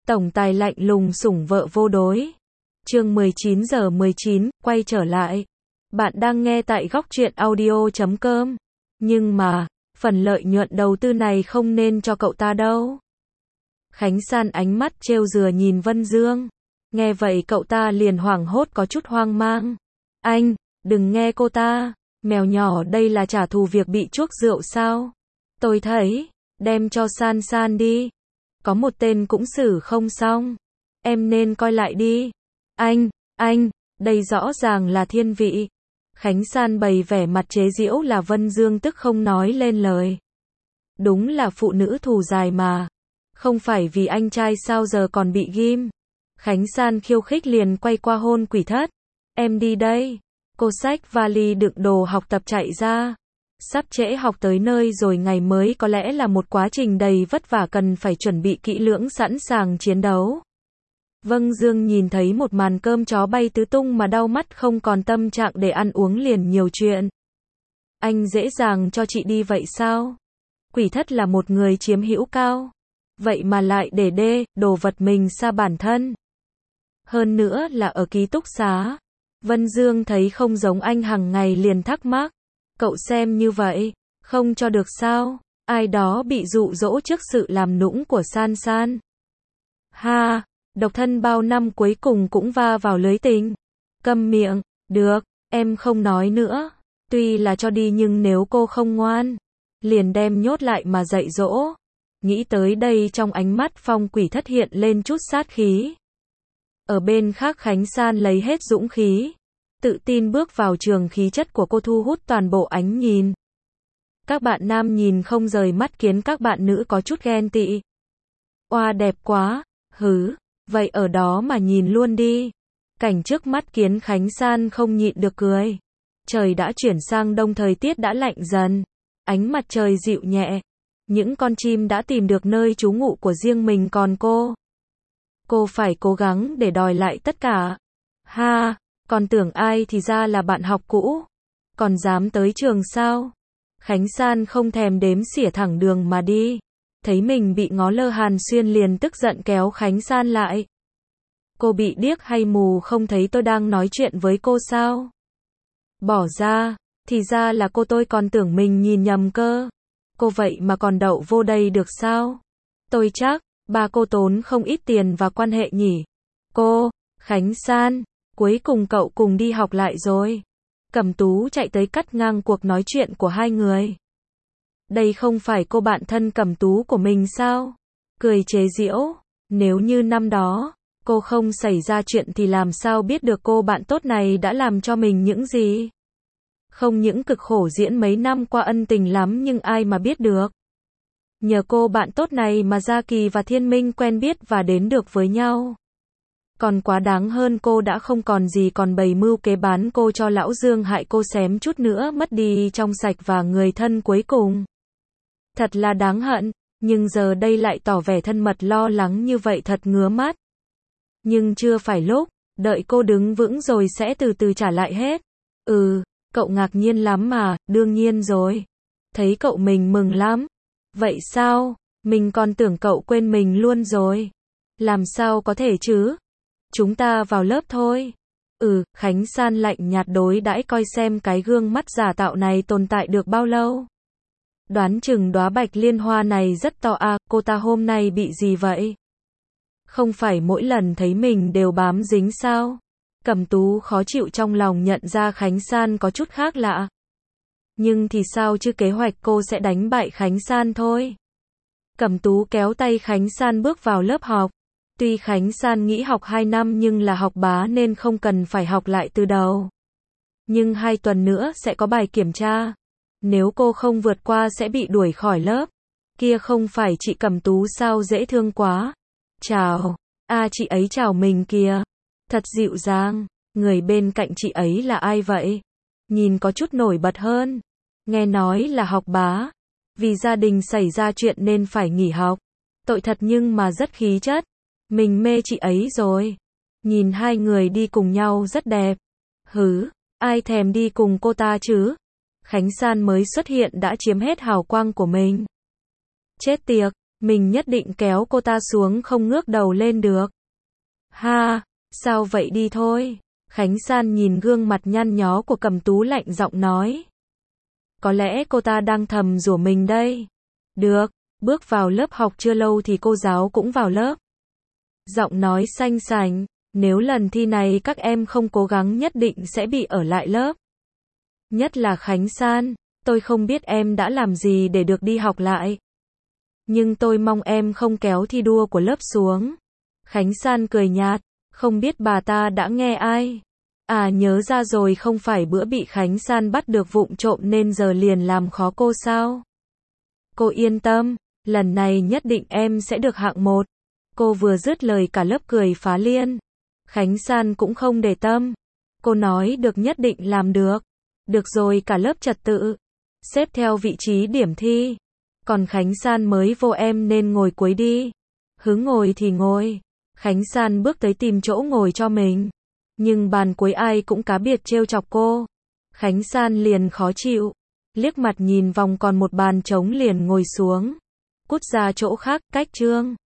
Tổng tài lạnh lùng sủng vợ vô đối. Chương 19:19, quay trở lại. Bạn đang nghe tại Góc Truyện Audio.com. Nhưng mà, phần lợi nhuận đầu tư này không nên cho cậu ta đâu. Khánh San ánh mắt trêu dừa nhìn Vân Dương. Nghe vậy cậu ta liền hoảng hốt có chút hoang mang. Anh, đừng nghe cô ta. Mèo nhỏ đây là trả thù việc bị chuốc rượu sao? Tôi thấy, đem cho San San đi. Có một tên cũng xử không xong. Em nên coi lại đi. Anh, đây rõ ràng là thiên vị. Khánh San bày vẻ mặt chế giễu là Vân Dương tức không nói lên lời. Đúng là phụ nữ thù dài mà. Không phải vì anh trai sao giờ còn bị ghim. Khánh San khiêu khích liền quay qua hôn Quỷ Thất. Em đi đây. Cô xách vali đựng đồ học tập chạy ra. Sắp trễ học tới nơi rồi, ngày mới có lẽ là một quá trình đầy vất vả cần phải chuẩn bị kỹ lưỡng sẵn sàng chiến đấu. Vân Dương nhìn thấy một màn cơm chó bay tứ tung mà đau mắt không còn tâm trạng để ăn uống liền nhiều chuyện. Anh dễ dàng cho chị đi vậy sao? Quỷ Thất là một người chiếm hữu cao. Vậy mà lại để đồ vật mình xa bản thân. Hơn nữa là ở ký túc xá. Vân Dương thấy không giống anh hàng ngày liền thắc mắc. Cậu xem như vậy, không cho được sao? Ai đó bị dụ dỗ trước sự làm nũng của San San. Ha, độc thân bao năm cuối cùng cũng va vào lưới tình. Câm miệng, được, em không nói nữa. Tuy là cho đi nhưng nếu cô không ngoan, liền đem nhốt lại mà dạy dỗ. Nghĩ tới đây trong ánh mắt Phong Quỷ Thất hiện lên chút sát khí. Ở bên khác Khánh San lấy hết dũng khí. Tự tin bước vào trường, khí chất của cô thu hút toàn bộ ánh nhìn. Các bạn nam nhìn không rời mắt khiến các bạn nữ có chút ghen tị. Oa đẹp quá, hứ, vậy ở đó mà nhìn luôn đi. Cảnh trước mắt khiến Khánh San không nhịn được cười. Trời đã chuyển sang đông, thời tiết đã lạnh dần. Ánh mặt trời dịu nhẹ. Những con chim đã tìm được nơi trú ngụ của riêng mình, còn cô phải cố gắng để đòi lại tất cả. Ha, còn tưởng ai thì ra là bạn học cũ. Còn dám tới trường sao? Khánh San không thèm đếm xỉa thẳng đường mà đi. Thấy mình bị ngó lơ, Hàn Xuyên liền tức giận kéo Khánh San lại. Cô bị điếc hay mù không thấy tôi đang nói chuyện với cô sao? Bỏ ra, thì ra là cô, tôi còn tưởng mình nhìn nhầm cơ. Cô vậy mà còn đậu vô đây được sao? Tôi chắc, ba cô tốn không ít tiền và quan hệ nhỉ? Cô, Khánh San, cuối cùng cậu cùng đi học lại rồi. Cẩm Tú chạy tới cắt ngang cuộc nói chuyện của hai người. Đây không phải cô bạn thân Cẩm Tú của mình sao? Cười chế giễu, nếu như năm đó cô không xảy ra chuyện thì làm sao biết được cô bạn tốt này đã làm cho mình những gì? Không những cực khổ diễn mấy năm qua ân tình lắm nhưng ai mà biết được. Nhờ cô bạn tốt này mà Gia Kỳ và Thiên Minh quen biết và đến được với nhau. Còn quá đáng hơn, cô đã không còn gì còn bày mưu kế bán cô cho lão Dương, hại cô xém chút nữa mất đi trong sạch và người thân cuối cùng. Thật là đáng hận, nhưng giờ đây lại tỏ vẻ thân mật lo lắng như vậy thật ngứa mắt. Nhưng chưa phải lúc, đợi cô đứng vững rồi sẽ từ từ trả lại hết. Cậu ngạc nhiên lắm mà, đương nhiên rồi. Thấy cậu mình mừng lắm. Vậy sao? Mình còn tưởng cậu quên mình luôn rồi. Làm sao có thể chứ? Chúng ta vào lớp thôi. Khánh San lạnh nhạt đối đãi, coi xem cái gương mắt giả tạo này tồn tại được bao lâu. Đoán chừng đóa bạch liên hoa này rất to à, cô ta hôm nay bị gì vậy? Không phải mỗi lần thấy mình đều bám dính sao? Cẩm Tú khó chịu trong lòng nhận ra Khánh San có chút khác lạ. Nhưng thì sao chứ, kế hoạch cô sẽ đánh bại Khánh San thôi. Cẩm Tú kéo tay Khánh San bước vào lớp học. Tuy Khánh San nghĩ học 2 năm nhưng là học bá nên không cần phải học lại từ đầu. Nhưng 2 tuần nữa sẽ có bài kiểm tra. Nếu cô không vượt qua sẽ bị đuổi khỏi lớp. Kia không phải chị Cẩm Tú sao, dễ thương quá. Chào. Chị ấy chào mình kìa. Thật dịu dàng. Người bên cạnh chị ấy là ai vậy? Nhìn có chút nổi bật hơn. Nghe nói là học bá. Vì gia đình xảy ra chuyện nên phải nghỉ học. Tội thật nhưng mà rất khí chất. Mình mê chị ấy rồi. Nhìn hai người đi cùng nhau rất đẹp. Ai thèm đi cùng cô ta chứ? Khánh San mới xuất hiện đã chiếm hết hào quang của mình. Chết tiệt, Mình nhất định kéo cô ta xuống không ngước đầu lên được. Ha, sao vậy đi thôi. Khánh San nhìn gương mặt nhăn nhó của Cẩm Tú lạnh giọng nói. Có lẽ cô ta đang thầm rủa mình đây. Được, bước vào lớp học chưa lâu thì cô giáo cũng vào lớp. Giọng nói xanh sành, nếu lần thi này các em không cố gắng nhất định sẽ bị ở lại lớp. Nhất là Khánh San, tôi không biết em đã làm gì để được đi học lại. Nhưng tôi mong em không kéo thi đua của lớp xuống. Khánh San cười nhạt, không biết bà ta đã nghe ai. À nhớ ra rồi, không phải bữa bị Khánh San bắt được vụng trộm nên giờ liền làm khó cô sao? Cô yên tâm, lần này nhất định em sẽ được hạng 1. Cô vừa dứt lời cả lớp cười phá liên. Khánh San cũng không để tâm. Cô nói được nhất định làm được. Được rồi, cả lớp trật tự. Xếp theo vị trí điểm thi. Còn Khánh San mới vô em nên ngồi cuối đi. Hứng ngồi thì ngồi. Khánh San bước tới tìm chỗ ngồi cho mình. Nhưng bàn cuối ai cũng cá biệt trêu chọc cô. Khánh San liền khó chịu. Liếc mặt nhìn vòng còn một bàn trống liền ngồi xuống. Cút ra chỗ khác, cách chương.